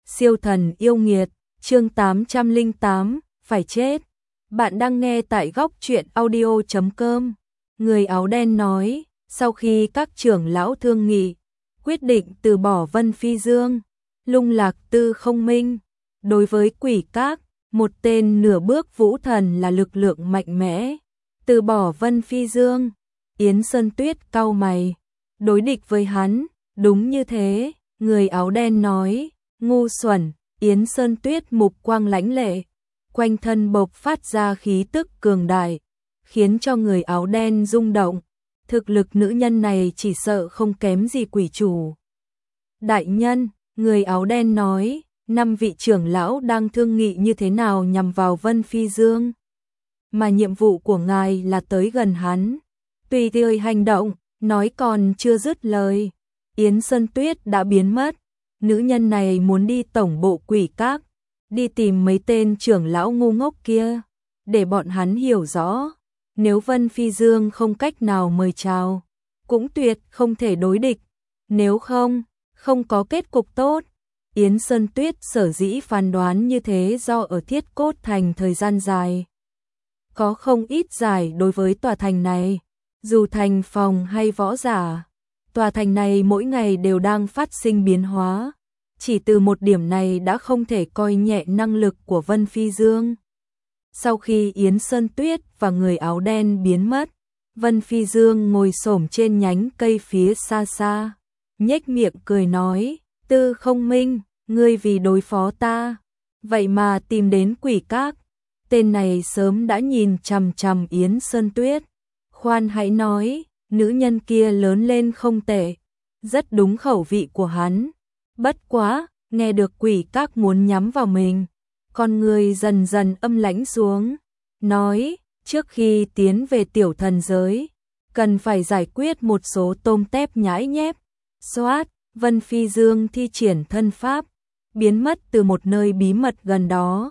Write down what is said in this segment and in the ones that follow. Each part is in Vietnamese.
Siêu thần yêu nghiệt, chương 808, phải chết. Bạn đang nghe tại góc truyện audio.com. Người áo đen nói, sau khi các trưởng lão thương nghị, quyết định từ bỏ Vân Phi Dương, Lung Lạc Tư không minh. Đối với quỷ các, một tên nửa bước vũ thần là lực lượng mạnh mẽ. Từ bỏ Vân Phi Dương, Yến Sơn Tuyết cau mày. Đối địch với hắn, đúng như thế, người áo đen nói, ngu xuẩn. Yến Sơn Tuyết mục quang lãnh lệ, quanh thân bộc phát ra khí tức cường đại, khiến cho người áo đen rung động. Thực lực nữ nhân này chỉ sợ không kém gì quỷ chủ. Đại nhân, người áo đen nói, 5 vị trưởng lão đang thương nghị như thế nào nhằm vào Vân Phi Dương. Mà nhiệm vụ của ngài là tới gần hắn. Tùy tươi hành động, nói còn chưa dứt lời. Yến Sơn Tuyết đã biến mất. Nữ nhân này muốn đi tổng bộ quỷ các, đi tìm mấy tên trưởng lão ngu ngốc kia, để bọn hắn hiểu rõ, nếu Vân Phi Dương không cách nào mời chào, cũng tuyệt không thể đối địch, nếu không, không có kết cục tốt. Yến Sơn Tuyết sở dĩ phán đoán như thế do ở Thiết Cốt Thành thời gian dài. Có không ít giải đối với tòa thành này, dù thành phòng hay võ giả. Tòa thành này mỗi ngày đều đang phát sinh biến hóa, chỉ từ một điểm này đã không thể coi nhẹ năng lực của Vân Phi Dương. Sau khi Yến Sơn Tuyết và người áo đen biến mất, Vân Phi Dương ngồi xổm trên nhánh cây phía xa xa, nhếch miệng cười nói, Tư không minh, ngươi vì đối phó ta, vậy mà tìm đến quỷ các. Tên này sớm đã nhìn chằm chằm Yến Sơn Tuyết. Khoan hãy nói, nữ nhân kia lớn lên không tệ, rất đúng khẩu vị của hắn. Bất quá, nghe được quỷ các muốn nhắm vào mình, con người dần dần âm lãnh xuống, nói, trước khi tiến về tiểu thần giới, cần phải giải quyết một số tôm tép nhãi nhép. Xoát, Vân Phi Dương thi triển thân pháp, biến mất từ một nơi bí mật gần đó.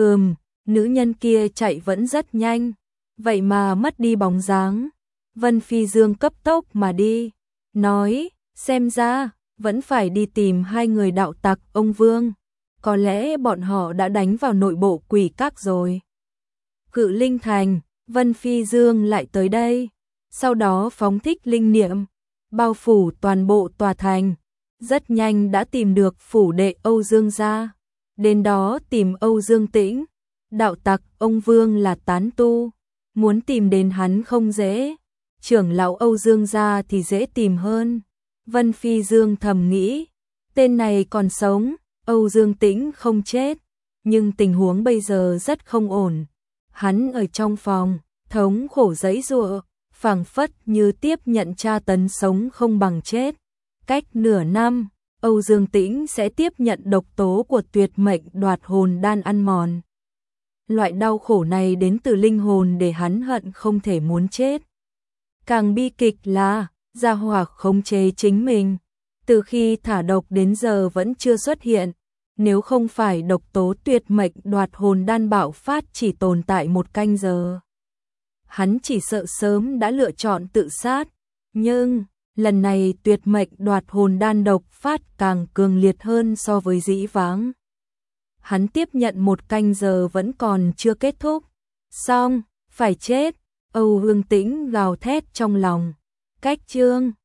Nữ nhân kia chạy vẫn rất nhanh, vậy mà mất đi bóng dáng. Vân Phi Dương cấp tốc mà đi, nói, xem ra, vẫn phải đi tìm hai người đạo tặc ông Vương. Có lẽ bọn họ đã đánh vào nội bộ quỷ các rồi. Cự Linh Thành, Vân Phi Dương lại tới đây, sau đó phóng thích linh niệm, bao phủ toàn bộ tòa thành. Rất nhanh đã tìm được phủ đệ Âu Dương gia, đến đó tìm Âu Dương Tĩnh. Đạo tặc ông Vương là tán tu, muốn tìm đến hắn không dễ, trưởng lão Âu Dương gia thì dễ tìm hơn. Vân Phi Dương thầm nghĩ, tên này còn sống, Âu Dương Tĩnh không chết, nhưng tình huống bây giờ rất không ổn. Hắn ở trong phòng, thống khổ giãy giụa, phảng phất như tiếp nhận tra tấn sống không bằng chết. Cách nửa năm, Âu Dương Tĩnh sẽ tiếp nhận độc tố của tuyệt mệnh đoạt hồn đan ăn mòn. Loại đau khổ này đến từ linh hồn để hắn hận không thể muốn chết. Càng bi kịch là, gia hỏa khống chế chính mình, từ khi thả độc đến giờ vẫn chưa xuất hiện. Nếu không phải độc tố tuyệt mệnh đoạt hồn đan bạo phát chỉ tồn tại 1 canh giờ, hắn chỉ sợ sớm đã lựa chọn tự sát. Nhưng, lần này tuyệt mệnh đoạt hồn đan độc phát càng cường liệt hơn so với dĩ vãng. Hắn tiếp nhận 1 canh giờ vẫn còn chưa kết thúc. Xong, phải chết, Âu Dương Tĩnh gào thét trong lòng. Cách chương